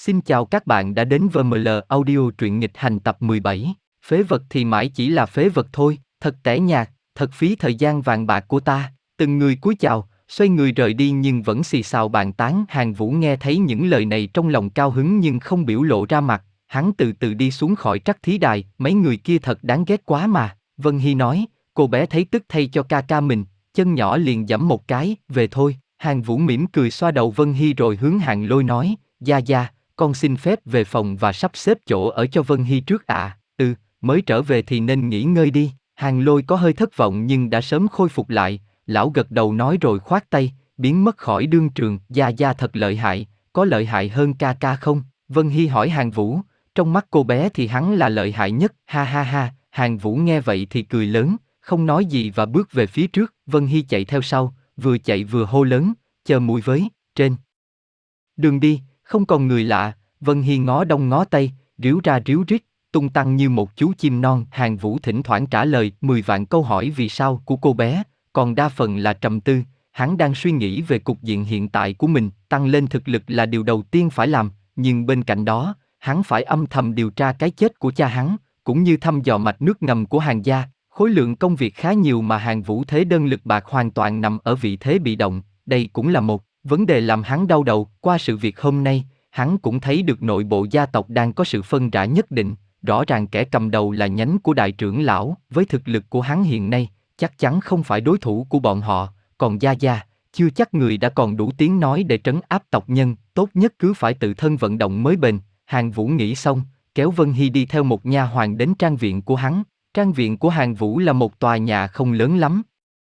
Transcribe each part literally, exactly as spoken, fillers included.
Xin chào các bạn đã đến với vê em lờ Audio truyện nghịch hành tập mười bảy. Phế vật thì mãi chỉ là phế vật thôi, thật tẻ nhạt, thật phí thời gian vàng bạc của ta. Từng người cúi chào, xoay người rời đi nhưng vẫn xì xào bàn tán. Hàn Vũ nghe thấy những lời này trong lòng cao hứng nhưng không biểu lộ ra mặt. Hắn từ từ đi xuống khỏi trắc thí đài, mấy người kia thật đáng ghét quá mà. Vân Hy nói, cô bé thấy tức thay cho ca ca mình, chân nhỏ liền giẫm một cái, về thôi. Hàn Vũ mỉm cười xoa đầu Vân Hy rồi hướng Hàn Lôi nói, Gia Gia, con xin phép về phòng và sắp xếp chỗ ở cho Vân Hy trước ạ. À. Ừ, mới trở về thì nên nghỉ ngơi đi. Hàn Lôi có hơi thất vọng nhưng đã sớm khôi phục lại, lão gật đầu nói rồi khoát tay, biến mất khỏi đương trường. Gia Gia thật lợi hại, có lợi hại hơn ca ca không? Vân Hy hỏi Hàn Vũ, trong mắt cô bé thì hắn là lợi hại nhất, ha ha ha. Hàn Vũ nghe vậy thì cười lớn, không nói gì và bước về phía trước. Vân Hy chạy theo sau, vừa chạy vừa hô lớn, chờ muội với, trên đường đi, không còn người lạ. Vân Hy ngó đông ngó tây, ríu ra ríu rít, tung tăng như một chú chim non. Hàn Vũ thỉnh thoảng trả lời mười vạn câu hỏi vì sao của cô bé, còn đa phần là trầm tư. Hắn đang suy nghĩ về cục diện hiện tại của mình, tăng lên thực lực là điều đầu tiên phải làm, nhưng bên cạnh đó, hắn phải âm thầm điều tra cái chết của cha hắn, cũng như thăm dò mạch nước ngầm của Hàn gia. Khối lượng công việc khá nhiều mà Hàn Vũ thế đơn lực bạc hoàn toàn nằm ở vị thế bị động, đây cũng là một vấn đề làm hắn đau đầu. Qua sự việc hôm nay, hắn cũng thấy được nội bộ gia tộc đang có sự phân rã nhất định, rõ ràng kẻ cầm đầu là nhánh của đại trưởng lão, với thực lực của hắn hiện nay, chắc chắn không phải đối thủ của bọn họ, còn Gia Gia, chưa chắc người đã còn đủ tiếng nói để trấn áp tộc nhân, tốt nhất cứ phải tự thân vận động mới bền. Hàn Vũ nghĩ xong, kéo Vân Hy đi theo một nha hoàn đến trang viện của hắn. Trang viện của Hàn Vũ là một tòa nhà không lớn lắm,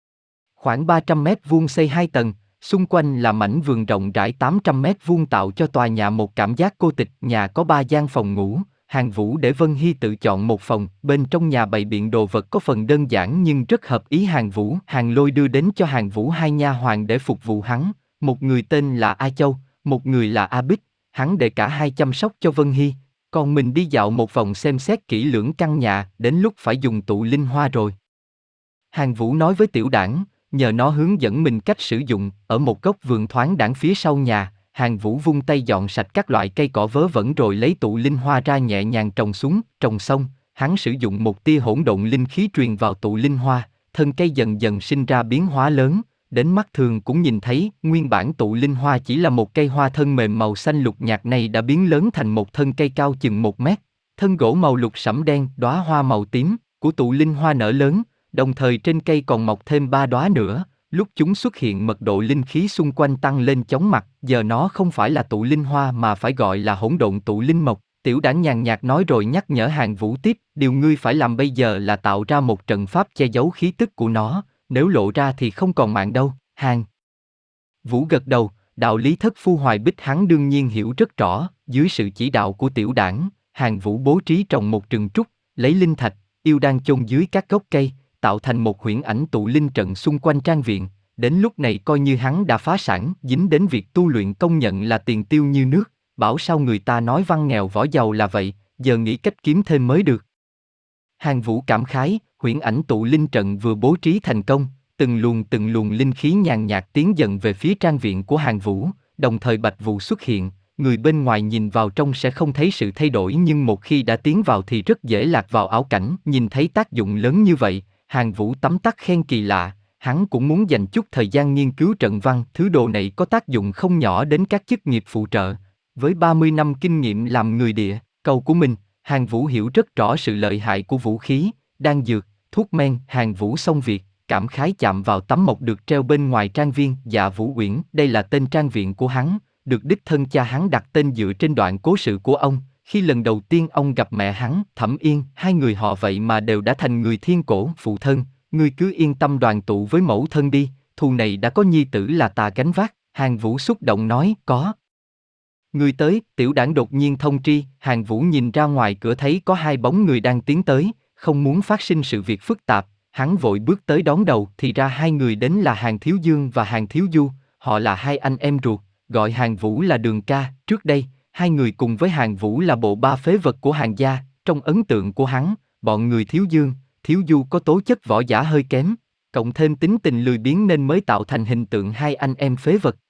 khoảng ba trăm mét vuông xây hai tầng, xung quanh là mảnh vườn rộng rãi tám trăm mét vuông tạo cho tòa nhà một cảm giác cô tịch. Nhà có ba gian phòng ngủ, Hàn Vũ để Vân Hy tự chọn một phòng, bên trong nhà bày biện đồ vật có phần đơn giản nhưng rất hợp ý Hàn Vũ. Hàn Lôi đưa đến cho Hàn Vũ hai nha hoàn để phục vụ hắn, một người tên là A Châu, một người là A Bích, hắn để cả hai chăm sóc cho Vân Hy, còn mình đi dạo một vòng xem xét kỹ lưỡng căn nhà, đến lúc phải dùng tụ linh hoa rồi. Hàn Vũ nói với Tiểu Đảng, nhờ nó hướng dẫn mình cách sử dụng. Ở một góc vườn thoáng đãng phía sau nhà, Hàn Vũ vung tay dọn sạch các loại cây cỏ vớ vẩn rồi lấy tụ linh hoa ra nhẹ nhàng trồng xuống. Trồng xong, hắn sử dụng một tia hỗn độn linh khí truyền vào tụ linh hoa, thân cây dần dần sinh ra biến hóa lớn, đến mắt thường cũng nhìn thấy, nguyên bản tụ linh hoa chỉ là một cây hoa thân mềm màu xanh lục nhạt này đã biến lớn thành một thân cây cao chừng một mét, thân gỗ màu lục sẫm đen, đóa hoa màu tím của tụ linh hoa nở lớn. Đồng thời trên cây còn mọc thêm ba đóa nữa, lúc chúng xuất hiện mật độ linh khí xung quanh tăng lên chóng mặt. Giờ nó không phải là tụ linh hoa mà phải gọi là hỗn độn tụ linh mộc. Tiểu Đảng nhàn nhạt nói rồi nhắc nhở Hàn Vũ tiếp, điều ngươi phải làm bây giờ là tạo ra một trận pháp che giấu khí tức của nó, nếu lộ ra thì không còn mạng đâu. Hàn Vũ gật đầu, đạo lý thất phu hoài bích hắn đương nhiên hiểu rất rõ. Dưới sự chỉ đạo của Tiểu Đảng, Hàn Vũ bố trí trồng một rừng trúc, lấy linh thạch, yêu đan chôn dưới các gốc cây, tạo thành một huyễn ảnh tụ linh trận xung quanh trang viện. Đến lúc này coi như hắn đã phá sản, dính đến việc tu luyện công nhận là tiền tiêu như nước, bảo sao người ta nói văn nghèo võ giàu là vậy, giờ nghĩ cách kiếm thêm mới được. Hàn Vũ cảm khái, huyễn ảnh tụ linh trận vừa bố trí thành công, từng luồng từng luồng linh khí nhàn nhạt tiến dần về phía trang viện của Hàn Vũ, đồng thời Bạch Vụ xuất hiện. Người bên ngoài nhìn vào trong sẽ không thấy sự thay đổi nhưng một khi đã tiến vào thì rất dễ lạc vào ảo cảnh. Nhìn thấy tác dụng lớn như vậy, Hàn Vũ tấm tắc khen kỳ lạ, hắn cũng muốn dành chút thời gian nghiên cứu trận văn. Thứ đồ này có tác dụng không nhỏ đến các chức nghiệp phụ trợ. Với ba mươi năm kinh nghiệm làm người địa cầu của mình, Hàn Vũ hiểu rất rõ sự lợi hại của vũ khí, đan dược, thuốc men. Hàn Vũ xong việc, cảm khái chạm vào tấm mộc được treo bên ngoài trang viên. Dạ Vũ Uyển, đây là tên trang viện của hắn, được đích thân cha hắn đặt tên dựa trên đoạn cố sự của ông. Khi lần đầu tiên ông gặp mẹ hắn, Thẩm Yên, hai người họ vậy mà đều đã thành người thiên cổ. Phụ thân, ngươi cứ yên tâm đoàn tụ với mẫu thân đi, thù này đã có nhi tử là ta gánh vác. Hàn Vũ xúc động nói, có. Người tới. Tiểu Đảng đột nhiên thông tri. Hàn Vũ nhìn ra ngoài cửa thấy có hai bóng người đang tiến tới, không muốn phát sinh sự việc phức tạp, hắn vội bước tới đón đầu. Thì ra hai người đến là Hàn Thiếu Dương và Hàn Thiếu Du, họ là hai anh em ruột, gọi Hàn Vũ là Đường ca. Trước đây, hai người cùng với Hàn Vũ là bộ ba phế vật của Hàn gia. Trong ấn tượng của hắn, bọn người Thiếu Dương, Thiếu Du có tố chất võ giả hơi kém, cộng thêm tính tình lười biếng nên mới tạo thành hình tượng hai anh em phế vật.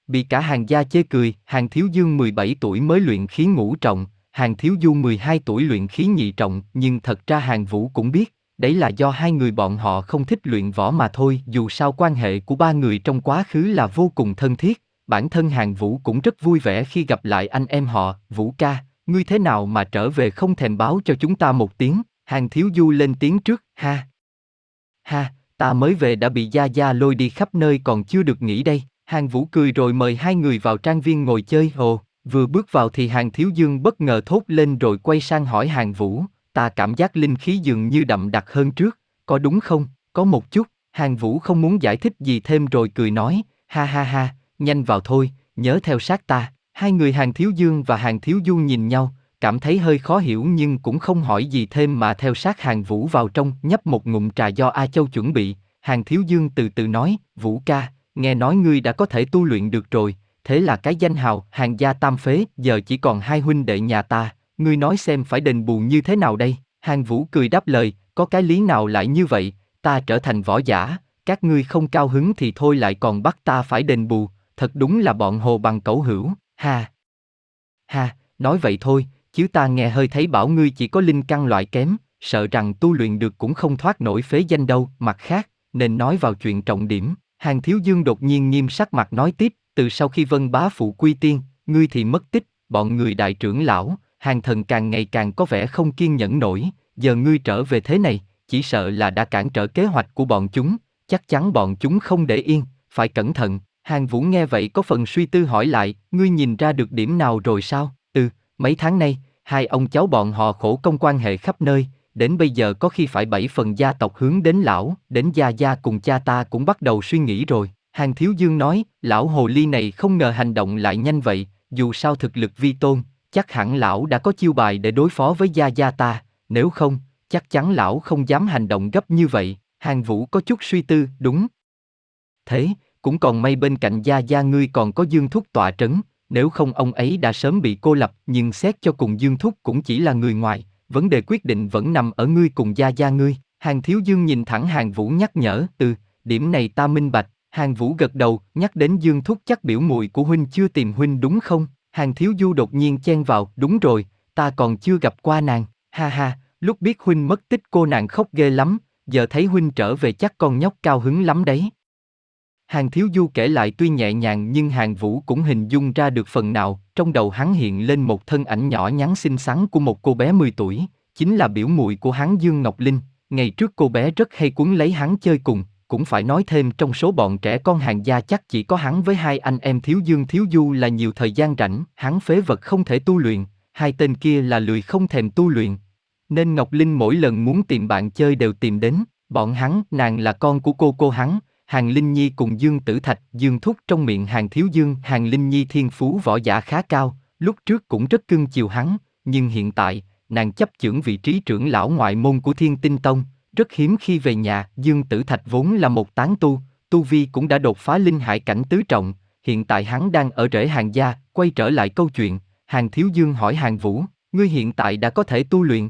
bị cả Hàn gia chê cười. Hàn Thiếu Dương mười bảy tuổi mới luyện khí ngũ trọng, Hàn Thiếu Du mười hai tuổi luyện khí nhị trọng, nhưng thật ra Hàn Vũ cũng biết, đấy là do hai người bọn họ không thích luyện võ mà thôi. Dù sao quan hệ của ba người trong quá khứ là vô cùng thân thiết, bản thân Hàn Vũ cũng rất vui vẻ khi gặp lại anh em họ. Vũ ca, ngươi thế nào mà trở về không thèm báo cho chúng ta một tiếng? Hàn Thiếu Du lên tiếng trước. Ha ha, ta mới về đã bị Gia Gia lôi đi khắp nơi còn chưa được nghỉ đây. Hàn Vũ cười rồi mời hai người vào trang viên ngồi chơi. Ồ, vừa bước vào thì Hàn Thiếu Dương bất ngờ thốt lên rồi quay sang hỏi Hàn Vũ, ta cảm giác linh khí dường như đậm đặc hơn trước, có đúng không? Có một chút. Hàn Vũ không muốn giải thích gì thêm rồi cười nói, ha ha ha, nhanh vào thôi, nhớ theo sát ta. Hai người Hàn Thiếu Dương và Hàn Thiếu Du nhìn nhau, cảm thấy hơi khó hiểu nhưng cũng không hỏi gì thêm mà theo sát Hàn Vũ vào trong, nhấp một ngụm trà do A Châu chuẩn bị. Hàn Thiếu Dương từ từ nói, Vũ ca, nghe nói ngươi đã có thể tu luyện được rồi, thế là cái danh hào Hàn gia tam phế giờ chỉ còn hai huynh đệ nhà ta, ngươi nói xem phải đền bù như thế nào đây? Hàn Vũ cười đáp lời, có cái lý nào lại như vậy, ta trở thành võ giả, các ngươi không cao hứng thì thôi lại còn bắt ta phải đền bù, thật đúng là bọn hồ bằng cẩu hữu. Ha ha, nói vậy thôi, chứ ta nghe hơi thấy bảo ngươi chỉ có linh căn loại kém, sợ rằng tu luyện được cũng không thoát nổi phế danh đâu. Mặt khác, nên nói vào chuyện trọng điểm. Hàn Thiếu Dương đột nhiên nghiêm sắc mặt nói tiếp, từ sau khi Vân bá phụ quy tiên, ngươi thì mất tích, bọn người đại trưởng lão, Hàn thần càng ngày càng có vẻ không kiên nhẫn nổi, giờ ngươi trở về thế này, chỉ sợ là đã cản trở kế hoạch của bọn chúng, chắc chắn bọn chúng không để yên, phải cẩn thận. Hàn Vũ nghe vậy có phần suy tư hỏi lại, ngươi nhìn ra được điểm nào rồi sao? Ừ, mấy tháng nay, hai ông cháu bọn họ khổ công quan hệ khắp nơi, đến bây giờ có khi phải bảy phần gia tộc hướng đến lão, đến Gia Gia cùng cha ta cũng bắt đầu suy nghĩ rồi. Hàn Thiếu Dương nói, lão hồ ly này không ngờ hành động lại nhanh vậy, dù sao thực lực vi tôn, chắc hẳn lão đã có chiêu bài để đối phó với Gia Gia ta, nếu không, chắc chắn lão không dám hành động gấp như vậy. Hàn Vũ có chút suy tư, đúng. Thế, cũng còn may bên cạnh Gia Gia ngươi còn có Dương Thúc tọa trấn, nếu không ông ấy đã sớm bị cô lập, nhưng xét cho cùng Dương Thúc cũng chỉ là người ngoài, vấn đề quyết định vẫn nằm ở ngươi cùng Gia Gia ngươi. Hàn Thiếu Dương nhìn thẳng Hàn Vũ nhắc nhở, ừ, điểm này ta minh bạch. Hàn Vũ gật đầu, nhắc đến Dương Thúc chắc biểu muội của huynh chưa tìm huynh đúng không? Hàn Thiếu Du đột nhiên chen vào, đúng rồi, ta còn chưa gặp qua nàng, ha ha, lúc biết huynh mất tích cô nàng khóc ghê lắm, giờ thấy huynh trở về chắc con nhóc cao hứng lắm đấy. Hàn Thiếu Du kể lại tuy nhẹ nhàng nhưng Hàn Vũ cũng hình dung ra được phần nào, trong đầu hắn hiện lên một thân ảnh nhỏ nhắn xinh xắn của một cô bé mười tuổi, chính là biểu muội của hắn Dương Ngọc Linh. Ngày trước cô bé rất hay quấn lấy hắn chơi cùng, cũng phải nói thêm trong số bọn trẻ con Hàn gia chắc chỉ có hắn với hai anh em Thiếu Dương Thiếu Du là nhiều thời gian rảnh, hắn phế vật không thể tu luyện, hai tên kia là lười không thèm tu luyện. Nên Ngọc Linh mỗi lần muốn tìm bạn chơi đều tìm đến, bọn hắn, nàng là con của cô cô hắn, Hàn Linh Nhi cùng Dương Tử Thạch, Dương Thúc trong miệng Hàn Thiếu Dương. Hàn Linh Nhi thiên phú võ giả khá cao, lúc trước cũng rất cưng chiều hắn, nhưng hiện tại, nàng chấp chưởng vị trí trưởng lão ngoại môn của Thiên Tinh Tông, rất hiếm khi về nhà. Dương Tử Thạch vốn là một tán tu, tu vi cũng đã đột phá linh hải cảnh tứ trọng, hiện tại hắn đang ở rễ Hàn gia. Quay trở lại câu chuyện, Hàn Thiếu Dương hỏi Hàn Vũ, ngươi hiện tại đã có thể tu luyện?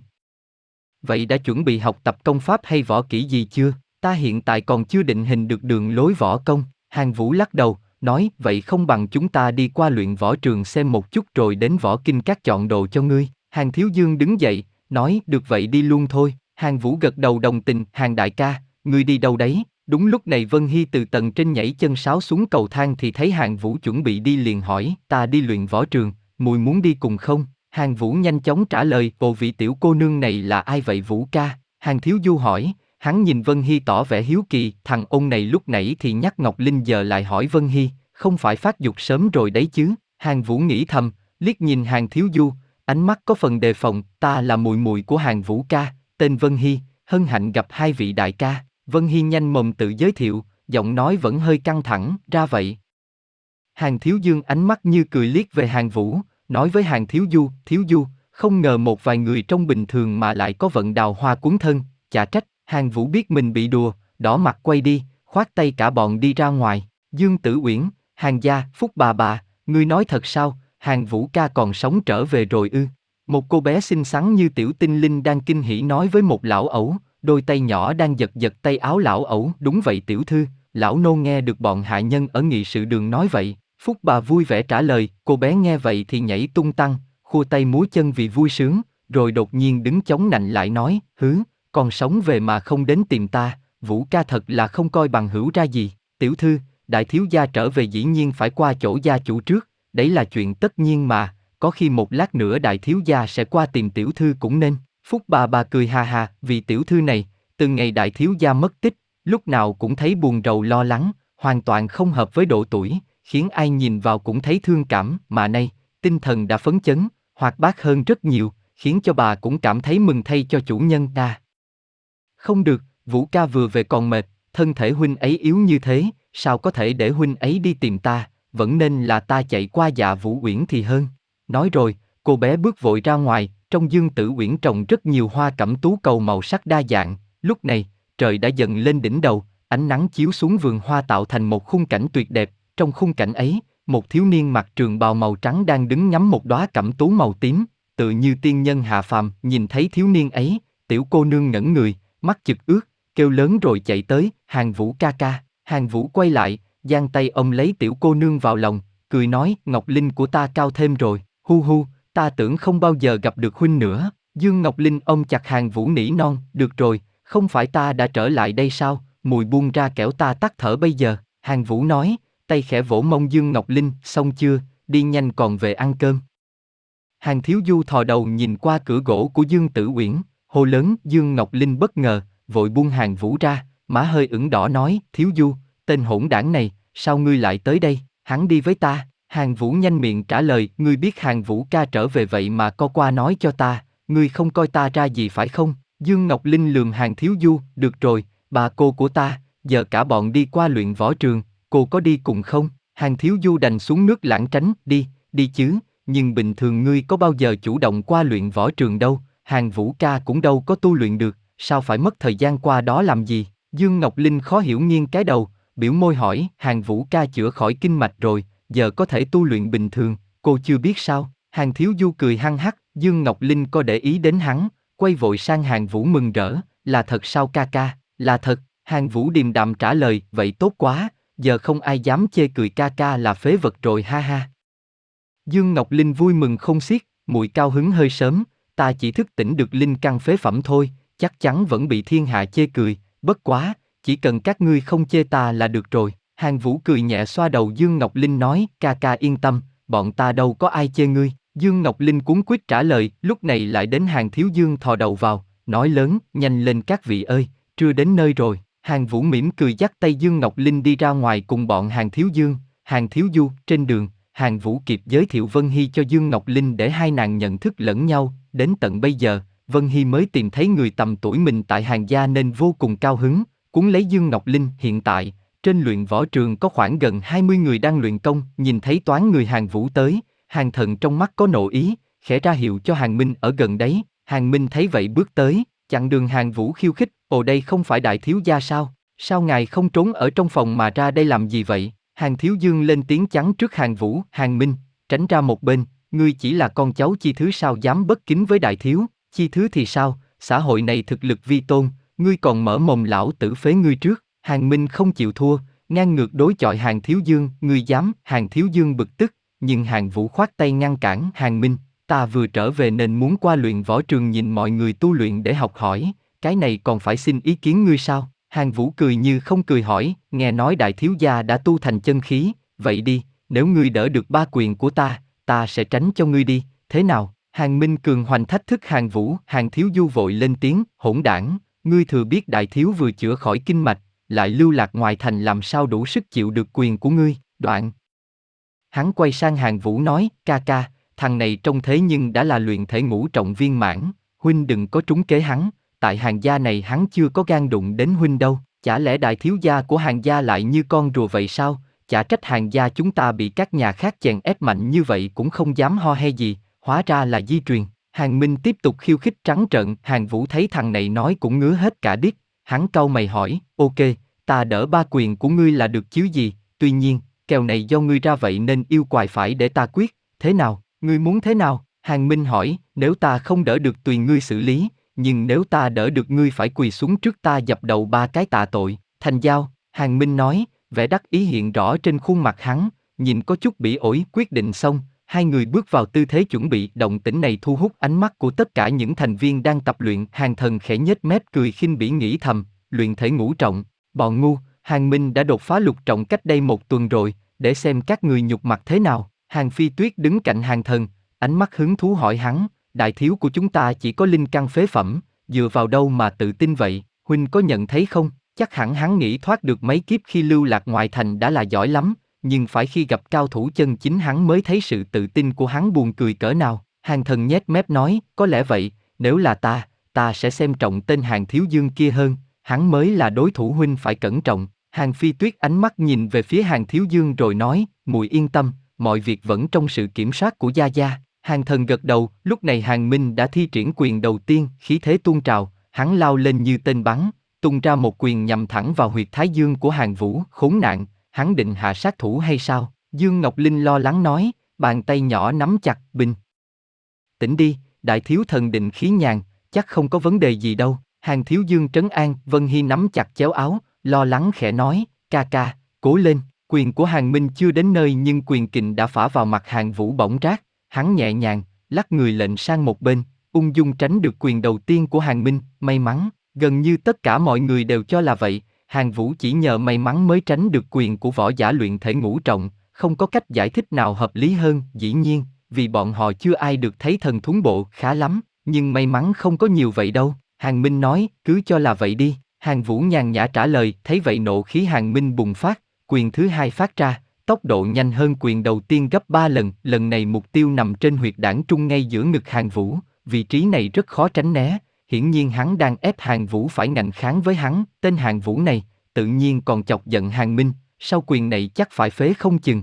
Vậy đã chuẩn bị học tập công pháp hay võ kỹ gì chưa? Ta hiện tại còn chưa định hình được đường lối võ công. Hàn Vũ lắc đầu, nói, vậy không bằng chúng ta đi qua luyện võ trường xem một chút rồi đến võ kinh các chọn đồ cho ngươi. Hàn Thiếu Dương đứng dậy, nói, được vậy đi luôn thôi. Hàn Vũ gật đầu đồng tình, Hàn đại ca, ngươi đi đâu đấy? Đúng lúc này Vân Hy từ tầng trên nhảy chân sáo xuống cầu thang thì thấy Hàn Vũ chuẩn bị đi liền hỏi, ta đi luyện võ trường, mùi muốn đi cùng không? Hàn Vũ nhanh chóng trả lời, ồ vị tiểu cô nương này là ai vậy Vũ ca? Hàn Thiếu Du hỏi, hắn nhìn Vân Hy tỏ vẻ hiếu kỳ, thằng ôn này lúc nãy thì nhắc Ngọc Linh giờ lại hỏi Vân Hy, không phải phát dục sớm rồi đấy chứ? Hàn Vũ nghĩ thầm, liếc nhìn Hàn Thiếu Du, ánh mắt có phần đề phòng, ta là mùi mùi của Hàn Vũ ca, tên Vân Hy, hân hạnh gặp hai vị đại ca. Vân Hy nhanh mồm tự giới thiệu, giọng nói vẫn hơi căng thẳng, ra vậy. Hàn Thiếu Dương ánh mắt như cười liếc về Hàn Vũ, nói với Hàn Thiếu Du, Thiếu Du, không ngờ một vài người trong bình thường mà lại có vận đào hoa cuốn thân, chả trách. Hàn Vũ biết mình bị đùa, đỏ mặt quay đi, khoát tay cả bọn đi ra ngoài. Dương Tử Uyển, Hàn gia, Phúc bà bà, ngươi nói thật sao, Hàn Vũ ca còn sống trở về rồi ư? Một cô bé xinh xắn như tiểu tinh linh đang kinh hỉ nói với một lão ẩu, đôi tay nhỏ đang giật giật tay áo lão ẩu. Đúng vậy tiểu thư, lão nô nghe được bọn hạ nhân ở nghị sự đường nói vậy. Phúc bà vui vẻ trả lời, cô bé nghe vậy thì nhảy tung tăng, khua tay múa chân vì vui sướng, rồi đột nhiên đứng chống nạnh lại nói, hứ, còn sống về mà không đến tìm ta, Vũ ca thật là không coi bằng hữu ra gì. Tiểu thư, đại thiếu gia trở về dĩ nhiên phải qua chỗ gia chủ trước, đấy là chuyện tất nhiên mà, có khi một lát nữa đại thiếu gia sẽ qua tìm tiểu thư cũng nên. Phúc bà bà cười ha ha, vì tiểu thư này, từ ngày đại thiếu gia mất tích, lúc nào cũng thấy buồn rầu lo lắng, hoàn toàn không hợp với độ tuổi, khiến ai nhìn vào cũng thấy thương cảm, mà nay, tinh thần đã phấn chấn, hoạt bát hơn rất nhiều, khiến cho bà cũng cảm thấy mừng thay cho chủ nhân ta. Không được, Vũ ca vừa về còn mệt, thân thể huynh ấy yếu như thế, sao có thể để huynh ấy đi tìm ta, vẫn nên là ta chạy qua Dạ Vũ Uyển thì hơn. Nói rồi, cô bé bước vội ra ngoài, trong Dương Tử Uyển trồng rất nhiều hoa cẩm tú cầu màu sắc đa dạng, lúc này, trời đã dần lên đỉnh đầu, ánh nắng chiếu xuống vườn hoa tạo thành một khung cảnh tuyệt đẹp, trong khung cảnh ấy, một thiếu niên mặc trường bào màu trắng đang đứng ngắm một đóa cẩm tú màu tím, tự như tiên nhân hạ phàm. Nhìn thấy thiếu niên ấy, tiểu cô nương ngẩn người, mắt chực ướt, kêu lớn rồi chạy tới, Hàng Vũ ca ca. Hàng Vũ quay lại, giang tay ôm lấy tiểu cô nương vào lòng, cười nói, Ngọc Linh của ta cao thêm rồi, hu hu, ta tưởng không bao giờ gặp được huynh nữa. Dương Ngọc Linh ôm chặt Hàng Vũ nỉ non, được rồi, không phải ta đã trở lại đây sao, mùi buông ra kẻo ta tắt thở bây giờ. Hàng Vũ nói, tay khẽ vỗ mông Dương Ngọc Linh, xong chưa, đi nhanh còn về ăn cơm. Hàng Thiếu Du thò đầu nhìn qua cửa gỗ của Dương Tử Uyển, hô lớn. Dương Ngọc Linh bất ngờ, vội buông Hàng Vũ ra, má hơi ửng đỏ nói, Thiếu Du, tên hỗn đảng này, sao ngươi lại tới đây, hắn đi với ta. Hàng Vũ nhanh miệng trả lời, ngươi biết Hàng Vũ ca trở về vậy mà co qua nói cho ta, ngươi không coi ta ra gì phải không? Dương Ngọc Linh lườm Hàng Thiếu Du, được rồi, bà cô của ta, giờ cả bọn đi qua luyện võ trường, cô có đi cùng không? Hàng Thiếu Du đành xuống nước lãng tránh, đi, đi chứ, nhưng bình thường ngươi có bao giờ chủ động qua luyện võ trường đâu, Hàng Vũ ca cũng đâu có tu luyện được, sao phải mất thời gian qua đó làm gì? Dương Ngọc Linh khó hiểu nghiêng cái đầu, biểu môi hỏi, Hàng Vũ ca chữa khỏi kinh mạch rồi, giờ có thể tu luyện bình thường, cô chưa biết sao? Hàng Thiếu Du cười hăng hắc, Dương Ngọc Linh có để ý đến hắn, quay vội sang Hàng Vũ mừng rỡ, là thật sao ca ca? Là thật. Hàng Vũ điềm đạm trả lời, vậy tốt quá, giờ không ai dám chê cười ca ca là phế vật rồi ha ha. Dương Ngọc Linh vui mừng không xiết, muội cao hứng hơi sớm, ta chỉ thức tỉnh được linh căn phế phẩm thôi, chắc chắn vẫn bị thiên hạ chê cười, bất quá, chỉ cần các ngươi không chê ta là được rồi. Hàng Vũ cười nhẹ xoa đầu Dương Ngọc Linh nói, ca ca yên tâm, bọn ta đâu có ai chê ngươi. Dương Ngọc Linh cuống quýt trả lời, lúc này lại đến Hàng Thiếu Dương thò đầu vào, nói lớn, nhanh lên các vị ơi, trưa đến nơi rồi. Hàng Vũ mỉm cười dắt tay Dương Ngọc Linh đi ra ngoài cùng bọn Hàng Thiếu Dương, Hàng Thiếu Du. Trên đường, Hàng Vũ kịp giới thiệu Vân Hy cho Dương Ngọc Linh để hai nàng nhận thức lẫn nhau. Đến tận bây giờ, Vân Hy mới tìm thấy người tầm tuổi mình tại Hàng gia nên vô cùng cao hứng, cuốn lấy Dương Ngọc Linh. Hiện tại, trên luyện võ trường có khoảng gần hai mươi người đang luyện công, nhìn thấy toán người Hàng Vũ tới, Hàng Thần trong mắt có nộ ý, khẽ ra hiệu cho Hàng Minh ở gần đấy. Hàng Minh thấy vậy bước tới, chặn đường Hàng Vũ khiêu khích, ồ đây không phải đại thiếu gia sao, sao ngài không trốn ở trong phòng mà ra đây làm gì vậy? Hàng Thiếu Dương lên tiếng chắn trước Hàng Vũ, Hàng Minh, tránh ra một bên, ngươi chỉ là con cháu chi thứ sao dám bất kính với đại thiếu, chi thứ thì sao, xã hội này thực lực vi tôn, ngươi còn mở mồm lão tử phế ngươi trước. Hàng Minh không chịu thua, ngang ngược đối chọi Hàng Thiếu Dương, ngươi dám. Hàng Thiếu Dương bực tức, nhưng Hàng Vũ khoát tay ngăn cản. Hàng Minh, ta vừa trở về nên muốn qua luyện võ trường nhìn mọi người tu luyện để học hỏi, cái này còn phải xin ý kiến ngươi sao? Hàng Vũ cười như không cười hỏi, nghe nói đại thiếu gia đã tu thành chân khí, vậy đi, nếu ngươi đỡ được ba quyền của ta, ta sẽ tránh cho ngươi đi, thế nào? Hàng Minh cường hoành thách thức Hàng Vũ. Hàng Thiếu Du vội lên tiếng, hỗn đảng, ngươi thừa biết đại thiếu vừa chữa khỏi kinh mạch, lại lưu lạc ngoài thành làm sao đủ sức chịu được quyền của ngươi, đoạn. Hắn quay sang Hàng Vũ nói, ca ca, thằng này trông thế nhưng đã là luyện thể ngũ trọng viên mãn, huynh đừng có trúng kế hắn, tại Hàng gia này hắn chưa có gan đụng đến huynh đâu, chả lẽ đại thiếu gia của Hàng gia lại như con rùa vậy sao? Chả trách Hàng gia chúng ta bị các nhà khác chèn ép mạnh như vậy cũng không dám ho he gì, hóa ra là di truyền. Hàng Minh tiếp tục khiêu khích trắng trợn. Hàng Vũ thấy thằng này nói cũng ngứa hết cả đít, hắn cau mày hỏi, ok, ta đỡ ba quyền của ngươi là được chứ gì, tuy nhiên, kèo này do ngươi ra vậy nên yêu quài phải để ta quyết, thế nào, ngươi muốn thế nào? Hàng Minh hỏi, nếu ta không đỡ được tùy ngươi xử lý, nhưng nếu ta đỡ được ngươi phải quỳ xuống trước ta dập đầu ba cái tạ tội, thành giao. Hàng Minh nói, vẻ đắc ý hiện rõ trên khuôn mặt hắn, nhìn có chút bỉ ổi. Quyết định xong, hai người bước vào tư thế chuẩn bị. Động tĩnh này thu hút ánh mắt của tất cả những thành viên đang tập luyện. Hàng Thần khẽ nhếch mép cười khinh bỉ nghĩ thầm, luyện thể ngũ trọng, bọn ngu, Hàng Minh đã đột phá lục trọng cách đây một tuần rồi, để xem các người nhục mặt thế nào. Hàng Phi Tuyết đứng cạnh Hàng Thần, ánh mắt hứng thú hỏi hắn, đại thiếu của chúng ta chỉ có linh căn phế phẩm, dựa vào đâu mà tự tin vậy, huynh có nhận thấy không? Chắc hẳn hắn nghĩ thoát được mấy kiếp khi lưu lạc ngoại thành đã là giỏi lắm, nhưng phải khi gặp cao thủ chân chính hắn mới thấy sự tự tin của hắn buồn cười cỡ nào. Hàng Thần nhếch mép nói, có lẽ vậy, nếu là ta, ta sẽ xem trọng tên Hàng Thiếu Dương kia hơn, hắn mới là đối thủ, huynh phải cẩn trọng. Hàng Phi Tuyết ánh mắt nhìn về phía Hàng Thiếu Dương rồi nói, muội yên tâm, mọi việc vẫn trong sự kiểm soát của gia gia. Hàng Thần gật đầu. Lúc này Hàng Minh đã thi triển quyền đầu tiên, khí thế tuôn trào, hắn lao lên như tên bắn, tung ra một quyền nhằm thẳng vào huyệt thái dương của Hàng Vũ. Khốn nạn, hắn định hạ sát thủ hay sao? Dương Ngọc Linh lo lắng nói, bàn tay nhỏ nắm chặt. Bình tĩnh đi, đại thiếu thần định khí nhàn, chắc không có vấn đề gì đâu. Hàng Thiếu Dương trấn an. Vân Hy nắm chặt chéo áo, lo lắng khẽ nói, ca ca, cố lên. Quyền của Hàng Minh chưa đến nơi nhưng quyền kình đã phả vào mặt Hàng Vũ bỏng rát. Hắn nhẹ nhàng lắc người lệnh sang một bên, ung dung tránh được quyền đầu tiên của Hàng Minh. May mắn, gần như tất cả mọi người đều cho là vậy. Hàng Vũ chỉ nhờ may mắn mới tránh được quyền của võ giả luyện thể ngũ trọng, không có cách giải thích nào hợp lý hơn. Dĩ nhiên, vì bọn họ chưa ai được thấy thần thúng bộ khá lắm, nhưng may mắn không có nhiều vậy đâu. Hàng Minh nói, cứ cho là vậy đi. Hàng Vũ nhàn nhã trả lời. Thấy vậy nộ khí Hàng Minh bùng phát, quyền thứ hai phát ra, tốc độ nhanh hơn quyền đầu tiên gấp ba lần. Lần này mục tiêu nằm trên huyệt đảng trung ngay giữa ngực Hàng Vũ, vị trí này rất khó tránh né. Hiển nhiên hắn đang ép Hàng Vũ phải ngạnh kháng với hắn. Tên Hàng Vũ này, tự nhiên còn chọc giận Hàng Minh, sau quyền này chắc phải phế không chừng.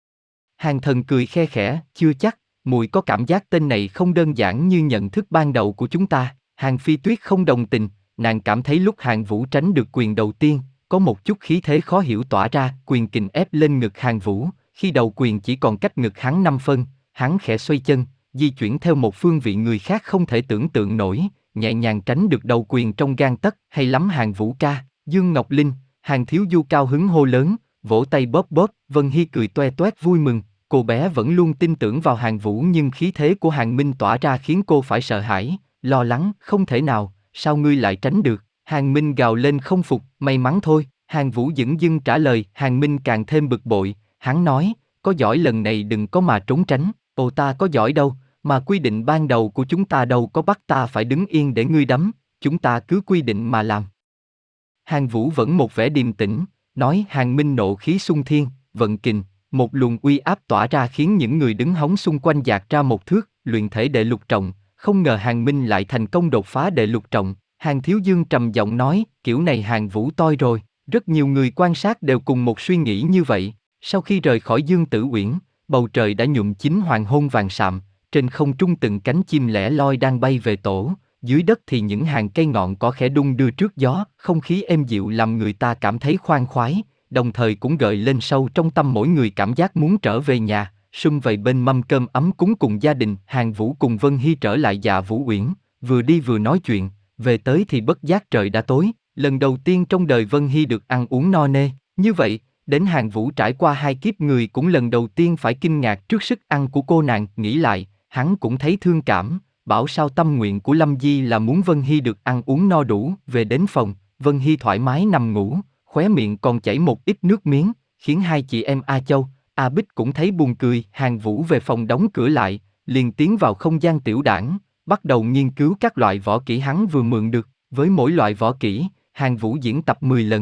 Hàng Thần cười khe khẽ, chưa chắc, muội có cảm giác tên này không đơn giản như nhận thức ban đầu của chúng ta. Hàng Phi Tuyết không đồng tình, nàng cảm thấy lúc Hàng Vũ tránh được quyền đầu tiên, có một chút khí thế khó hiểu tỏa ra. Quyền kình ép lên ngực Hàng Vũ, khi đầu quyền chỉ còn cách ngực hắn năm phân, hắn khẽ xoay chân, di chuyển theo một phương vị người khác không thể tưởng tượng nổi, nhẹ nhàng tránh được đầu quyền trong gang tấc. Hay lắm Hàng Vũ ca. Dương Ngọc Linh, Hàng Thiếu Du cao hứng hô lớn, vỗ tay bóp bóp. Vân Hy cười toe toét vui mừng, cô bé vẫn luôn tin tưởng vào Hàng Vũ nhưng khí thế của Hàng Minh tỏa ra khiến cô phải sợ hãi, lo lắng. Không thể nào, sao ngươi lại tránh được? Hàng Minh gào lên không phục. May mắn thôi, Hàng Vũ dửng dưng trả lời. Hàng Minh càng thêm bực bội, hắn nói, có giỏi lần này đừng có mà trốn tránh. Ồ, ta có giỏi đâu, mà quy định ban đầu của chúng ta đâu có bắt ta phải đứng yên để ngươi đấm, chúng ta cứ quy định mà làm. Hàng Vũ vẫn một vẻ điềm tĩnh, nói. Hàng Minh nộ khí xung thiên, vận kình, một luồng uy áp tỏa ra khiến những người đứng hóng xung quanh dạt ra một thước. Luyện thể đệ lục trọng, không ngờ Hàng Minh lại thành công đột phá đệ lục trọng. Hàng Thiếu Dương trầm giọng nói, kiểu này Hàng Vũ toi rồi. Rất nhiều người quan sát đều cùng một suy nghĩ như vậy. Sau khi rời khỏi Dương Tử Uyển, bầu trời đã nhuộm chín hoàng hôn vàng sạm, trên không trung từng cánh chim lẻ loi đang bay về tổ, dưới đất thì những hàng cây ngọn cỏ khẽ đung đưa trước gió. Không khí êm dịu làm người ta cảm thấy khoan khoái, đồng thời cũng gợi lên sâu trong tâm mỗi người cảm giác muốn trở về nhà, sum vầy bên mâm cơm ấm cúng cùng gia đình. Hàng Vũ cùng Vân Hy trở lại Dạ Vũ Uyển, vừa đi vừa nói chuyện, về tới thì bất giác trời đã tối. Lần đầu tiên trong đời Vân Hy được ăn uống no nê như vậy. Đến Hàng Vũ trải qua hai kiếp người cũng lần đầu tiên phải kinh ngạc trước sức ăn của cô nàng. Nghĩ lại, hắn cũng thấy thương cảm, bảo sao tâm nguyện của Lâm Di là muốn Vân Hy được ăn uống no đủ. Về đến phòng, Vân Hy thoải mái nằm ngủ, khóe miệng còn chảy một ít nước miếng, khiến hai chị em A Châu, A Bích cũng thấy buồn cười. Hàng Vũ về phòng đóng cửa lại, liền tiến vào không gian tiểu đảng, bắt đầu nghiên cứu các loại võ kỹ hắn vừa mượn được. Với mỗi loại võ kỹ, Hàng Vũ diễn tập mười lần.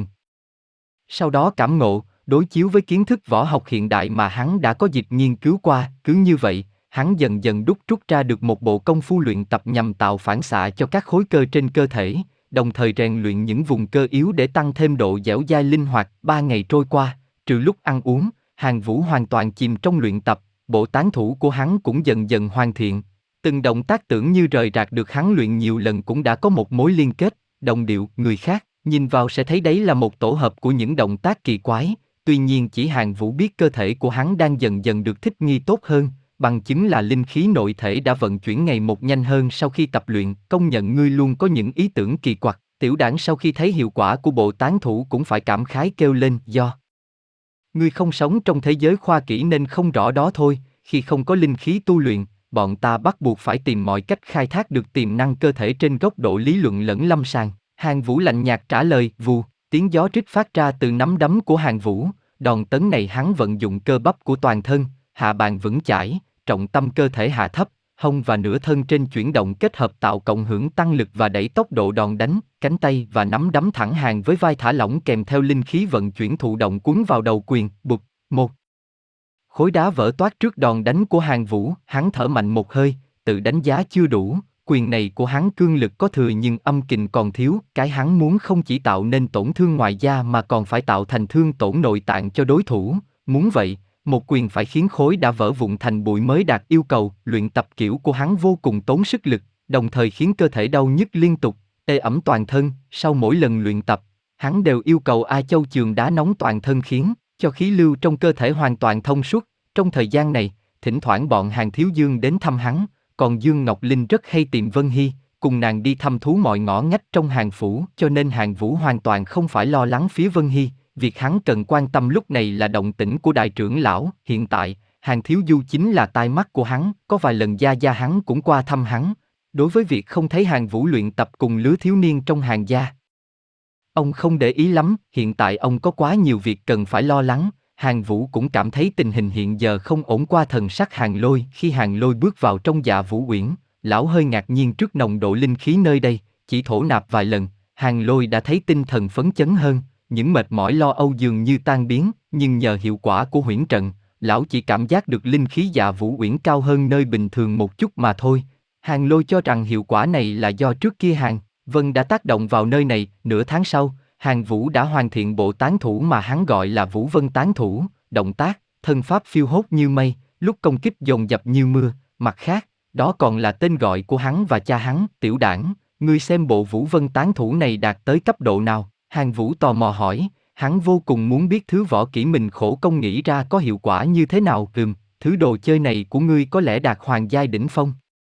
Sau đó cảm ngộ, đối chiếu với kiến thức võ học hiện đại mà hắn đã có dịp nghiên cứu qua. Cứ như vậy, hắn dần dần đúc rút ra được một bộ công phu luyện tập nhằm tạo phản xạ cho các khối cơ trên cơ thể, đồng thời rèn luyện những vùng cơ yếu để tăng thêm độ dẻo dai linh hoạt. Ba ngày trôi qua, trừ lúc ăn uống, Hàng Vũ hoàn toàn chìm trong luyện tập, bộ tán thủ của hắn cũng dần dần hoàn thiện. Từng động tác tưởng như rời rạc được hắn luyện nhiều lần cũng đã có một mối liên kết, đồng điệu. Người khác nhìn vào sẽ thấy đấy là một tổ hợp của những động tác kỳ quái, tuy nhiên chỉ Hàng Vũ biết cơ thể của hắn đang dần dần được thích nghi tốt hơn, bằng chứng là linh khí nội thể đã vận chuyển ngày một nhanh hơn sau khi tập luyện. Công nhận ngươi luôn có những ý tưởng kỳ quặc. Tiểu đảng sau khi thấy hiệu quả của bộ tán thủ cũng phải cảm khái kêu lên, do Ngươi không sống trong thế giới khoa kỹ nên không rõ đó thôi, khi không có linh khí tu luyện, bọn ta bắt buộc phải tìm mọi cách khai thác được tiềm năng cơ thể trên góc độ lý luận lẫn lâm sàng. Hàn Vũ lạnh nhạt trả lời, vù, tiếng gió rít phát ra từ nắm đấm của Hàn Vũ, đòn tấn này hắn vận dụng cơ bắp của toàn thân, hạ bàn vững chãi, trọng tâm cơ thể hạ thấp, hông và nửa thân trên chuyển động kết hợp tạo cộng hưởng tăng lực và đẩy tốc độ đòn đánh, cánh tay và nắm đấm thẳng hàng với vai thả lỏng kèm theo linh khí vận chuyển thụ động cuốn vào đầu quyền, bụp, một. Khối đá vỡ toát trước đòn đánh của Hàn Vũ, hắn thở mạnh một hơi, tự đánh giá chưa đủ, quyền này của hắn cương lực có thừa nhưng âm kình còn thiếu, cái hắn muốn không chỉ tạo nên tổn thương ngoài da mà còn phải tạo thành thương tổn nội tạng cho đối thủ, muốn vậy, một quyền phải khiến khối đã vỡ vụn thành bụi mới đạt yêu cầu, luyện tập kiểu của hắn vô cùng tốn sức lực, đồng thời khiến cơ thể đau nhức liên tục, ê ẩm toàn thân, sau mỗi lần luyện tập, hắn đều yêu cầu A Châu chườm đá nóng toàn thân khiến cho khí lưu trong cơ thể hoàn toàn thông suốt. Trong thời gian này, thỉnh thoảng bọn Hàn Thiếu Dương đến thăm hắn, còn Dương Ngọc Linh rất hay tìm Vân Hy, cùng nàng đi thăm thú mọi ngõ ngách trong Hàn phủ, cho nên Hàn Vũ hoàn toàn không phải lo lắng phía Vân Hy, việc hắn cần quan tâm lúc này là động tĩnh của đại trưởng lão. Hiện tại, Hàn Thiếu Du chính là tai mắt của hắn, có vài lần gia gia hắn cũng qua thăm hắn. Đối với việc không thấy Hàn Vũ luyện tập cùng lứa thiếu niên trong Hàn gia, ông không để ý lắm, hiện tại ông có quá nhiều việc cần phải lo lắng. Hàn Vũ cũng cảm thấy tình hình hiện giờ không ổn qua thần sắc Hàn Lôi. Khi Hàn Lôi bước vào trong Dạ Vũ Uyển, lão hơi ngạc nhiên trước nồng độ linh khí nơi đây, chỉ thổ nạp vài lần, Hàn Lôi đã thấy tinh thần phấn chấn hơn, những mệt mỏi lo âu dường như tan biến, nhưng nhờ hiệu quả của huyễn trận, lão chỉ cảm giác được linh khí Dạ Vũ Uyển cao hơn nơi bình thường một chút mà thôi. Hàn Lôi cho rằng hiệu quả này là do trước kia Hàn Vân đã tác động vào nơi này. Nửa tháng sau, Hàn Vũ đã hoàn thiện bộ tán thủ mà hắn gọi là Vũ Vân tán thủ, động tác, thân pháp phiêu hốt như mây, lúc công kích dồn dập như mưa. Mặt khác, đó còn là tên gọi của hắn và cha hắn, Tiểu Đảng. Ngươi xem bộ Vũ Vân tán thủ này đạt tới cấp độ nào? Hàn Vũ tò mò hỏi, hắn vô cùng muốn biết thứ võ kỹ mình khổ công nghĩ ra có hiệu quả như thế nào. Ừm, thứ đồ chơi này của ngươi có lẽ đạt hoàng giai đỉnh phong.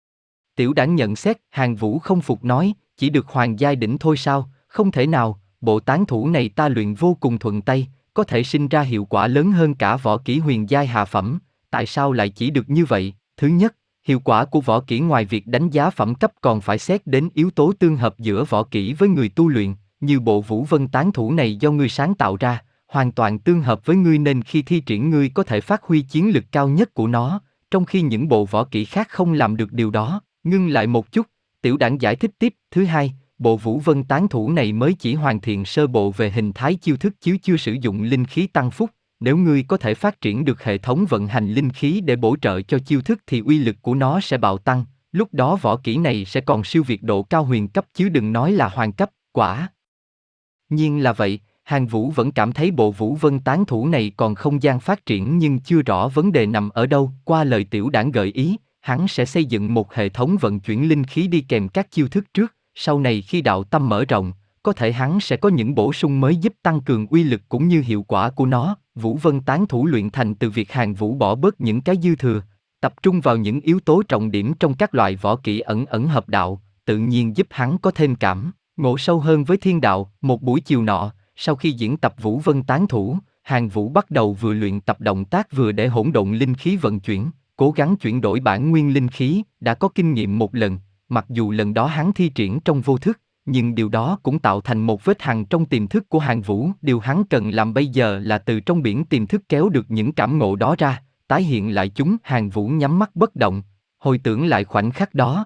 Tiểu Đảng nhận xét. Hàn Vũ không phục nói, chỉ được hoàng giai đỉnh thôi sao? Không thể nào, bộ tán thủ này ta luyện vô cùng thuận tay, có thể sinh ra hiệu quả lớn hơn cả võ kỹ huyền giai hạ phẩm. Tại sao lại chỉ được như vậy? Thứ nhất, hiệu quả của võ kỹ ngoài việc đánh giá phẩm cấp còn phải xét đến yếu tố tương hợp giữa võ kỹ với người tu luyện, như bộ Vũ Vân tán thủ này do ngươi sáng tạo ra, hoàn toàn tương hợp với ngươi nên khi thi triển ngươi có thể phát huy chiến lực cao nhất của nó, trong khi những bộ võ kỹ khác không làm được điều đó. Ngưng lại một chút, Tiểu Đảng giải thích tiếp. Thứ hai, bộ Vũ Vân tán thủ này mới chỉ hoàn thiện sơ bộ về hình thái chiêu thức chứ chưa sử dụng linh khí tăng phúc. Nếu ngươi có thể phát triển được hệ thống vận hành linh khí để bổ trợ cho chiêu thức thì uy lực của nó sẽ bạo tăng, lúc đó võ kỹ này sẽ còn siêu việt độ cao huyền cấp chứ đừng nói là hoàng cấp. Quả nhiên là vậy, Hàn Vũ vẫn cảm thấy bộ Vũ Vân tán thủ này còn không gian phát triển nhưng chưa rõ vấn đề nằm ở đâu. Qua lời Tiểu Đảng gợi ý, hắn sẽ xây dựng một hệ thống vận chuyển linh khí đi kèm các chiêu thức trước, sau này khi đạo tâm mở rộng, có thể hắn sẽ có những bổ sung mới giúp tăng cường uy lực cũng như hiệu quả của nó. Vũ Vân tán thủ luyện thành từ việc Hàn Vũ bỏ bớt những cái dư thừa, tập trung vào những yếu tố trọng điểm trong các loại võ kỹ ẩn ẩn hợp đạo, tự nhiên giúp hắn có thêm cảm ngộ sâu hơn với thiên đạo. Một buổi chiều nọ, sau khi diễn tập Vũ Vân tán thủ, Hàn Vũ bắt đầu vừa luyện tập động tác vừa để hỗn độn linh khí vận chuyển, cố gắng chuyển đổi bản nguyên linh khí. Đã có kinh nghiệm một lần, mặc dù lần đó hắn thi triển trong vô thức, nhưng điều đó cũng tạo thành một vết hằn trong tiềm thức của Hàn Vũ. Điều hắn cần làm bây giờ là từ trong biển tiềm thức kéo được những cảm ngộ đó ra, tái hiện lại chúng. Hàn Vũ nhắm mắt bất động, hồi tưởng lại khoảnh khắc đó,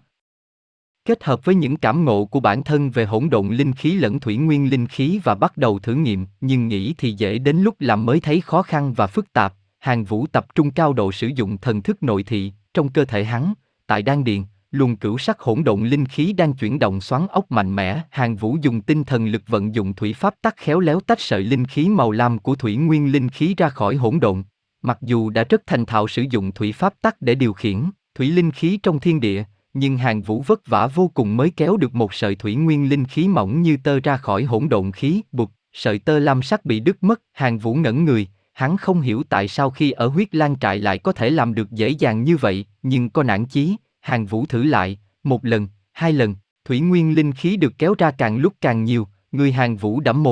kết hợp với những cảm ngộ của bản thân về hỗn độn linh khí lẫn thủy nguyên linh khí và bắt đầu thử nghiệm. Nhưng nghĩ thì dễ, đến lúc làm mới thấy khó khăn và phức tạp. Hàn Vũ tập trung cao độ sử dụng thần thức nội thị trong cơ thể hắn, tại đan điền, luồng cửu sắc hỗn độn linh khí đang chuyển động xoắn ốc mạnh mẽ. Hàn Vũ dùng tinh thần lực vận dụng thủy pháp tắc khéo léo tách sợi linh khí màu lam của thủy nguyên linh khí ra khỏi hỗn độn. Mặc dù đã rất thành thạo sử dụng thủy pháp tắc để điều khiển thủy linh khí trong thiên địa, nhưng Hàn Vũ vất vả vô cùng mới kéo được một sợi thủy nguyên linh khí mỏng như tơ ra khỏi hỗn độn khí. Bụt, sợi tơ lam sắc bị đứt mất. Hàn Vũ ngẩn người, hắn không hiểu tại sao khi ở Huyết Lang trại lại có thể làm được dễ dàng như vậy, nhưng có nản chí, Hàn Vũ thử lại, một lần, hai lần, thủy nguyên linh khí được kéo ra càng lúc càng nhiều, người Hàn Vũ đẫm mồ hôi,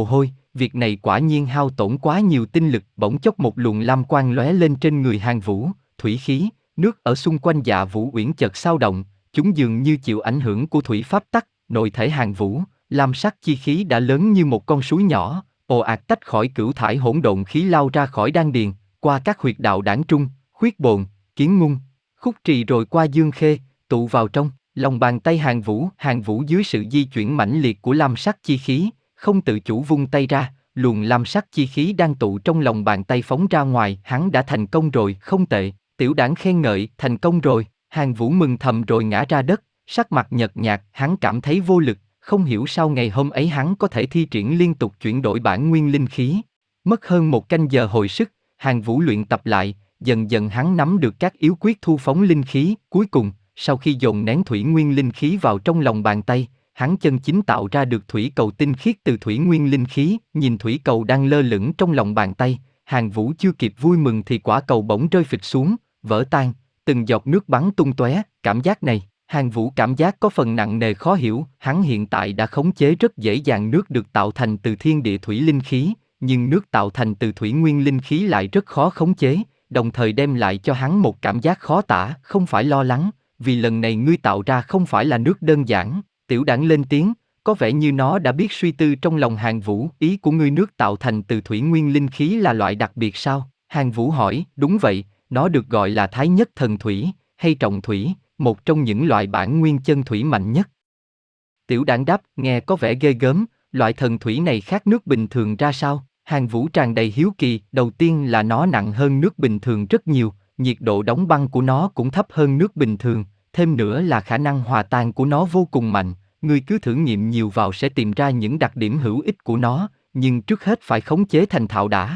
việc này quả nhiên hao tổn quá nhiều tinh lực. Bỗng chốc một luồng lam quang lóe lên trên người Hàn Vũ, thủy khí, nước ở xung quanh Dạ Vũ Uyển chợt xao động, chúng dường như chịu ảnh hưởng của thủy pháp tắc. Nội thể Hàn Vũ, lam sắc chi khí đã lớn như một con suối nhỏ, ồ ạt tách khỏi cửu thải hỗn độn khí lao ra khỏi đan điền, qua các huyệt đạo đản trung, khuyết bồn, kiến ngung, khúc trì rồi qua dương khê, tụ vào trong lòng bàn tay Hàn Vũ. Hàn Vũ dưới sự di chuyển mãnh liệt của lam sắc chi khí, không tự chủ vung tay ra, luồng lam sắc chi khí đang tụ trong lòng bàn tay phóng ra ngoài. Hắn đã thành công rồi, không tệ. Tiểu Đản khen ngợi, thành công rồi. Hàn Vũ mừng thầm rồi ngã ra đất, sắc mặt nhợt nhạt. Hắn cảm thấy vô lực, không hiểu sao ngày hôm ấy hắn có thể thi triển liên tục chuyển đổi bản nguyên linh khí. Mất hơn một canh giờ hồi sức, Hàn Vũ luyện tập lại, dần dần hắn nắm được các yếu quyết thu phóng linh khí. Cuối cùng, sau khi dồn nén thủy nguyên linh khí vào trong lòng bàn tay, hắn chân chính tạo ra được thủy cầu tinh khiết từ thủy nguyên linh khí. Nhìn thủy cầu đang lơ lửng trong lòng bàn tay, Hàn Vũ chưa kịp vui mừng thì quả cầu bỗng rơi phịch xuống, vỡ tan, từng giọt nước bắn tung tóe. Cảm giác này, Hàn Vũ cảm giác có phần nặng nề khó hiểu. Hắn hiện tại đã khống chế rất dễ dàng nước được tạo thành từ thiên địa thủy linh khí, nhưng nước tạo thành từ thủy nguyên linh khí lại rất khó khống chế, đồng thời đem lại cho hắn một cảm giác khó tả. Không phải lo lắng, vì lần này ngươi tạo ra không phải là nước đơn giản. Tiểu Đản lên tiếng, có vẻ như nó đã biết suy tư trong lòng Hàn Vũ. Ý của ngươi nước tạo thành từ thủy nguyên linh khí là loại đặc biệt sao? Hàn Vũ hỏi. Đúng vậy, nó được gọi là thái nhất thần thủy, hay trọng thủy, một trong những loại bản nguyên chân thủy mạnh nhất. Tiểu Đản đáp, nghe có vẻ ghê gớm, loại thần thủy này khác nước bình thường ra sao? Hàn Vũ tràn đầy hiếu kỳ. Đầu tiên là nó nặng hơn nước bình thường rất nhiều, nhiệt độ đóng băng của nó cũng thấp hơn nước bình thường, thêm nữa là khả năng hòa tan của nó vô cùng mạnh. Ngươi cứ thử nghiệm nhiều vào sẽ tìm ra những đặc điểm hữu ích của nó, nhưng trước hết phải khống chế thành thạo đã.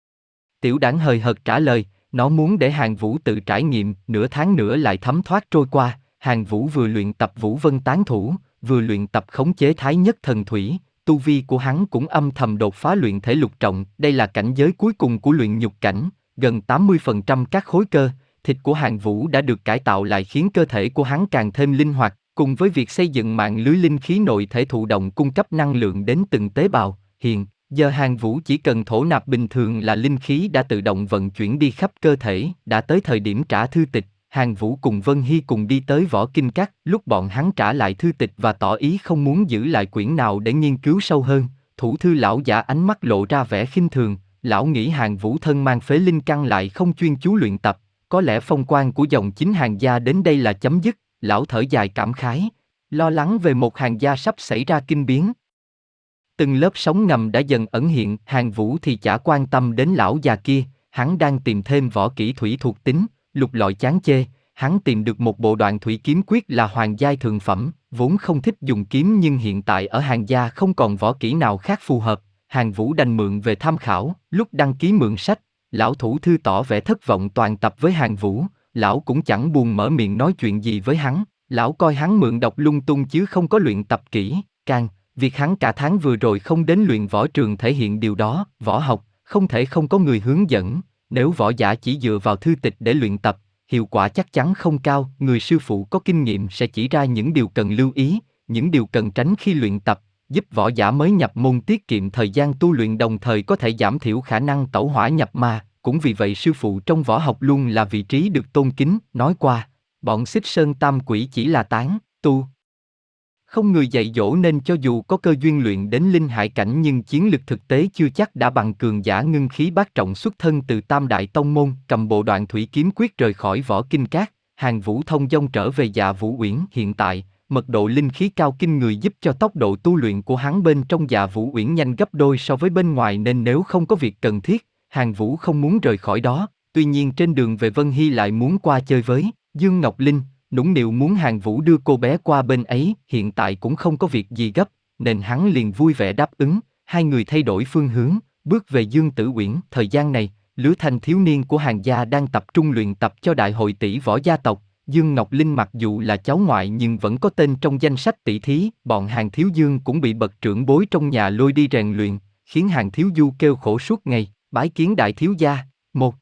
Tiểu Đản hời hợt trả lời, nó muốn để Hàn Vũ tự trải nghiệm. Nửa tháng nữa lại thấm thoát trôi qua, Hàn Vũ vừa luyện tập Vũ Vân Tán Thủ, vừa luyện tập khống chế thái nhất thần thủy. Tu vi của hắn cũng âm thầm đột phá luyện thể lục trọng. Đây là cảnh giới cuối cùng của luyện nhục cảnh. Gần tám mươi phần trăm các khối cơ, thịt của Hàn Vũ đã được cải tạo lại khiến cơ thể của hắn càng thêm linh hoạt. Cùng với việc xây dựng mạng lưới linh khí nội thể thụ động cung cấp năng lượng đến từng tế bào, hiện giờ Hàn Vũ chỉ cần thổ nạp bình thường là linh khí đã tự động vận chuyển đi khắp cơ thể. Đã tới thời điểm trả thư tịch, Hàn Vũ cùng Vân Hy cùng đi tới Võ Kinh Các. Lúc bọn hắn trả lại thư tịch và tỏ ý không muốn giữ lại quyển nào để nghiên cứu sâu hơn, thủ thư lão giả ánh mắt lộ ra vẻ khinh thường. Lão nghĩ Hàn Vũ thân mang phế linh căn lại không chuyên chú luyện tập, có lẽ phong quang của dòng chính Hàn gia đến đây là chấm dứt. Lão thở dài cảm khái, lo lắng về một Hàn gia sắp xảy ra kinh biến. Từng lớp sóng ngầm đã dần ẩn hiện. Hàn Vũ thì chả quan tâm đến lão già kia, hắn đang tìm thêm võ kỹ thủy thuộc tính. Lục lọi chán chê, hắn tìm được một bộ đoạn thủy kiếm quyết là hoàng giai thượng phẩm. Vốn không thích dùng kiếm nhưng hiện tại ở Hàn gia không còn võ kỹ nào khác phù hợp. Hàn Vũ đành mượn về tham khảo. Lúc đăng ký mượn sách, lão thủ thư tỏ vẻ thất vọng toàn tập với Hàn Vũ. Lão cũng chẳng buồn mở miệng nói chuyện gì với hắn. Lão coi hắn mượn đọc lung tung chứ không có luyện tập kỹ. Càng, việc hắn cả tháng vừa rồi không đến luyện võ trường thể hiện điều đó. Võ học, không thể không có người hướng dẫn. Nếu võ giả chỉ dựa vào thư tịch để luyện tập, hiệu quả chắc chắn không cao. Người sư phụ có kinh nghiệm sẽ chỉ ra những điều cần lưu ý, những điều cần tránh khi luyện tập, giúp võ giả mới nhập môn tiết kiệm thời gian tu luyện, đồng thời có thể giảm thiểu khả năng tẩu hỏa nhập ma. Cũng vì vậy sư phụ trong võ học luôn là vị trí được tôn kính. Nói qua, bọn Xích Sơn Tam Quỷ chỉ là tán tu, không người dạy dỗ, nên cho dù có cơ duyên luyện đến linh hải cảnh nhưng chiến lực thực tế chưa chắc đã bằng cường giả ngưng khí bát trọng xuất thân từ Tam Đại Tông Môn. Cầm bộ đoạn thủy kiếm quyết rời khỏi Võ Kinh Các, Hàn Vũ thông dong trở về Dạ Vũ Uyển. Hiện tại, mật độ linh khí cao kinh người giúp cho tốc độ tu luyện của hắn bên trong Dạ Vũ Uyển nhanh gấp đôi so với bên ngoài, nên nếu không có việc cần thiết, Hàn Vũ không muốn rời khỏi đó. Tuy nhiên trên đường về Vân Hy lại muốn qua chơi với Dương Ngọc Linh, nũng nịu muốn Hàn Vũ đưa cô bé qua bên ấy. Hiện tại cũng không có việc gì gấp, nên hắn liền vui vẻ đáp ứng. Hai người thay đổi phương hướng, bước về Dương Tử Uyển. Thời gian này, lứa thanh thiếu niên của Hàn gia đang tập trung luyện tập cho đại hội tỷ võ gia tộc. Dương Ngọc Linh mặc dù là cháu ngoại nhưng vẫn có tên trong danh sách tỷ thí. Bọn Hàn Thiếu Dương cũng bị bậc trưởng bối trong nhà lôi đi rèn luyện, khiến Hàn Thiếu Du kêu khổ suốt ngày. Bái kiến đại thiếu gia. Một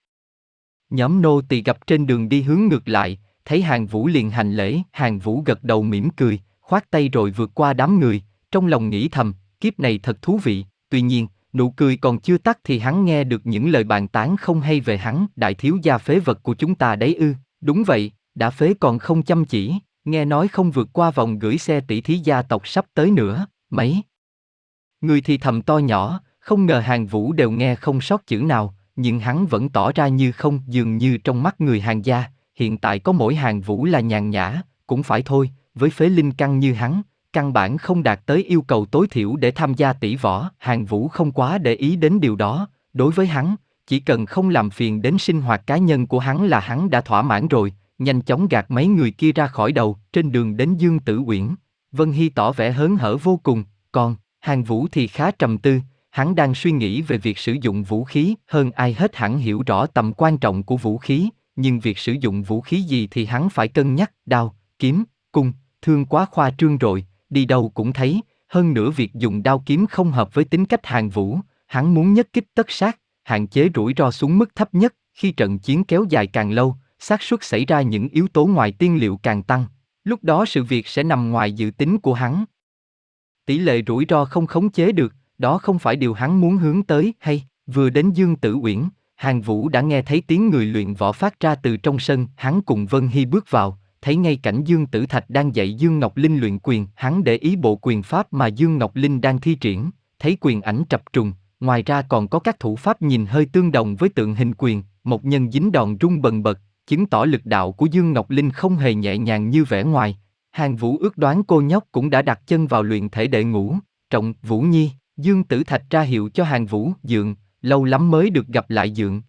nhóm nô tỳ gặp trên đường đi hướng ngược lại, thấy Hàn Vũ liền hành lễ. Hàn Vũ gật đầu mỉm cười, khoát tay rồi vượt qua đám người, trong lòng nghĩ thầm, kiếp này thật thú vị. Tuy nhiên, Nụ cười còn chưa tắt thì hắn nghe được những lời bàn tán không hay về hắn. Đại thiếu gia phế vật của chúng ta đấy ư? Đúng vậy, đã phế còn không chăm chỉ, nghe nói không vượt qua vòng gửi xe tỷ thí gia tộc sắp tới nữa. Mấy người thì thầm to nhỏ, không ngờ Hàn Vũ đều nghe không sót chữ nào, nhưng hắn vẫn tỏ ra như không. Dường như trong mắt người Hàn gia, hiện tại có mỗi Hàn Vũ là nhàn nhã. Cũng phải thôi, với phế linh căn như hắn, căn bản không đạt tới yêu cầu tối thiểu để tham gia tỷ võ. Hàn Vũ không quá để ý đến điều đó. Đối với hắn, chỉ cần không làm phiền đến sinh hoạt cá nhân của hắn là hắn đã thỏa mãn rồi. Nhanh chóng gạt mấy người kia ra khỏi đầu. Trên đường đến Dương Tử Uyển, Vân Hy tỏ vẻ hớn hở vô cùng. Còn Hàn Vũ thì khá trầm tư. Hắn đang suy nghĩ về việc sử dụng vũ khí. Hơn ai hết hắn hiểu rõ tầm quan trọng của vũ khí. Nhưng việc sử dụng vũ khí gì thì hắn phải cân nhắc. Đao, kiếm, cung, thương quá khoa trương rồi, đi đâu cũng thấy. Hơn nữa việc dùng đao kiếm không hợp với tính cách Hàn Vũ. Hắn muốn nhất kích tất sát, hạn chế rủi ro xuống mức thấp nhất. Khi trận chiến kéo dài càng lâu, xác suất xảy ra những yếu tố ngoài tiên liệu càng tăng. Lúc đó sự việc sẽ nằm ngoài dự tính của hắn. Tỷ lệ rủi ro không khống chế được, đó không phải điều hắn muốn hướng tới. Hay, vừa đến Dương Tử Uyển, Hàn Vũ đã nghe thấy tiếng người luyện võ phát ra từ trong sân. Hắn cùng Vân Hy bước vào, thấy ngay cảnh Dương Tử Thạch đang dạy Dương Ngọc Linh luyện quyền. Hắn để ý bộ quyền pháp mà Dương Ngọc Linh đang thi triển, thấy quyền ảnh trập trùng, ngoài ra còn có các thủ pháp nhìn hơi tương đồng với tượng hình quyền. Một nhân dính đòn rung bần bật, chứng tỏ lực đạo của Dương Ngọc Linh không hề nhẹ nhàng như vẻ ngoài. Hàn Vũ ước đoán cô nhóc cũng đã đặt chân vào luyện thể đệ ngũ. Trọng, Vũ Nhi, Dương Tử Thạch ra hiệu cho Hàn Vũ. Dượng, lâu lắm mới được gặp lại Dượng.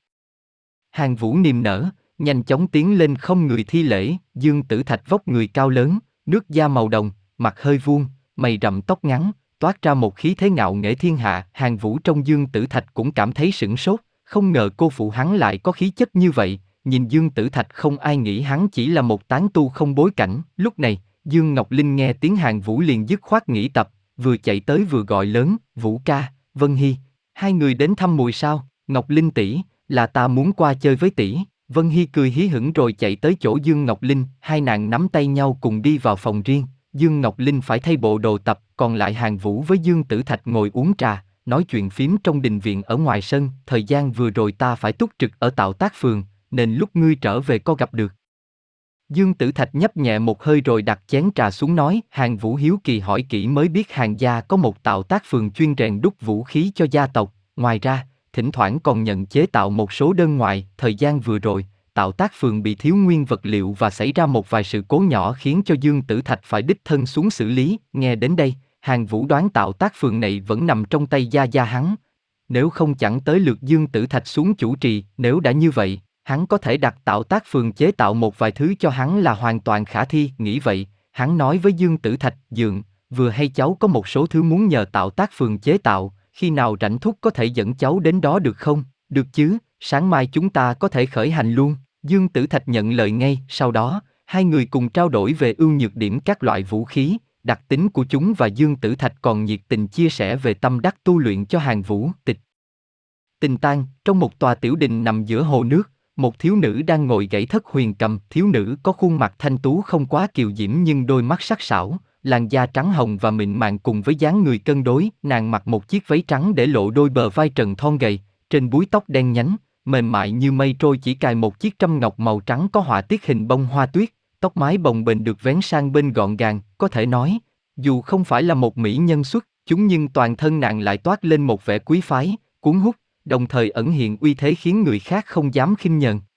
Hàn Vũ niềm nở, nhanh chóng tiến lên không người thi lễ. Dương Tử Thạch vóc người cao lớn, nước da màu đồng, mặt hơi vuông, mày rậm tóc ngắn, toát ra một khí thế ngạo nghễ thiên hạ. Hàn Vũ trong Dương Tử Thạch cũng cảm thấy sửng sốt, không ngờ cô phụ hắn lại có khí chất như vậy. Nhìn Dương Tử Thạch không ai nghĩ hắn chỉ là một tán tu không bối cảnh. Lúc này, Dương Ngọc Linh nghe tiếng Hàn Vũ liền dứt khoát nghỉ tập, vừa chạy tới vừa gọi lớn, Vũ ca, Vân Hy, hai người đến thăm mùi sao? Ngọc Linh tỷ, là ta muốn qua chơi với tỷ. Vân Hy cười hí hửng rồi chạy tới chỗ Dương Ngọc Linh, hai nàng nắm tay nhau cùng đi vào phòng riêng. Dương Ngọc Linh phải thay bộ đồ tập, còn lại Hàn Vũ với Dương Tử Thạch ngồi uống trà, nói chuyện phím trong đình viện ở ngoài sân. Thời gian vừa rồi ta phải túc trực ở Tạo Tác Phường, nên lúc ngươi trở về có gặp được. Dương Tử Thạch nhấp nhẹ một hơi rồi đặt chén trà xuống nói. Hàn Vũ hiếu kỳ hỏi kỹ mới biết Hàn gia có một Tạo Tác Phường chuyên rèn đúc vũ khí cho gia tộc. Ngoài ra, thỉnh thoảng còn nhận chế tạo một số đơn ngoại. Thời gian vừa rồi, Tạo Tác Phường bị thiếu nguyên vật liệu và xảy ra một vài sự cố nhỏ khiến cho Dương Tử Thạch phải đích thân xuống xử lý. Nghe đến đây, Hàn Vũ đoán Tạo Tác Phường này vẫn nằm trong tay gia gia hắn. Nếu không chẳng tới lượt Dương Tử Thạch xuống chủ trì. Nếu đã như vậy, hắn có thể đặt Tạo Tác Phường chế tạo một vài thứ cho hắn là hoàn toàn khả thi. Nghĩ vậy, hắn nói với Dương Tử Thạch, Dượng, vừa hay cháu có một số thứ muốn nhờ Tạo Tác Phường chế tạo, khi nào rảnh thúc có thể dẫn cháu đến đó được không? Được chứ, sáng mai chúng ta có thể khởi hành luôn. Dương Tử Thạch nhận lời ngay. Sau đó, hai người cùng trao đổi về ưu nhược điểm các loại vũ khí, đặc tính của chúng, và Dương Tử Thạch còn nhiệt tình chia sẻ về tâm đắc tu luyện cho Hàn Vũ. Tịch Tình tang, trong một tòa tiểu đình nằm giữa hồ nước, một thiếu nữ đang ngồi gảy thất huyền cầm. Thiếu nữ có khuôn mặt thanh tú không quá kiều diễm nhưng đôi mắt sắc sảo, làn da trắng hồng và mịn màng cùng với dáng người cân đối. Nàng mặc một chiếc váy trắng để lộ đôi bờ vai trần thon gầy, trên búi tóc đen nhánh, mềm mại như mây trôi chỉ cài một chiếc trâm ngọc màu trắng có họa tiết hình bông hoa tuyết, tóc mái bồng bềnh được vén sang bên gọn gàng. Có thể nói, dù không phải là một mỹ nhân xuất chúng nhưng toàn thân nàng lại toát lên một vẻ quý phái, cuốn hút, đồng thời ẩn hiện uy thế khiến người khác không dám khinh nhờn.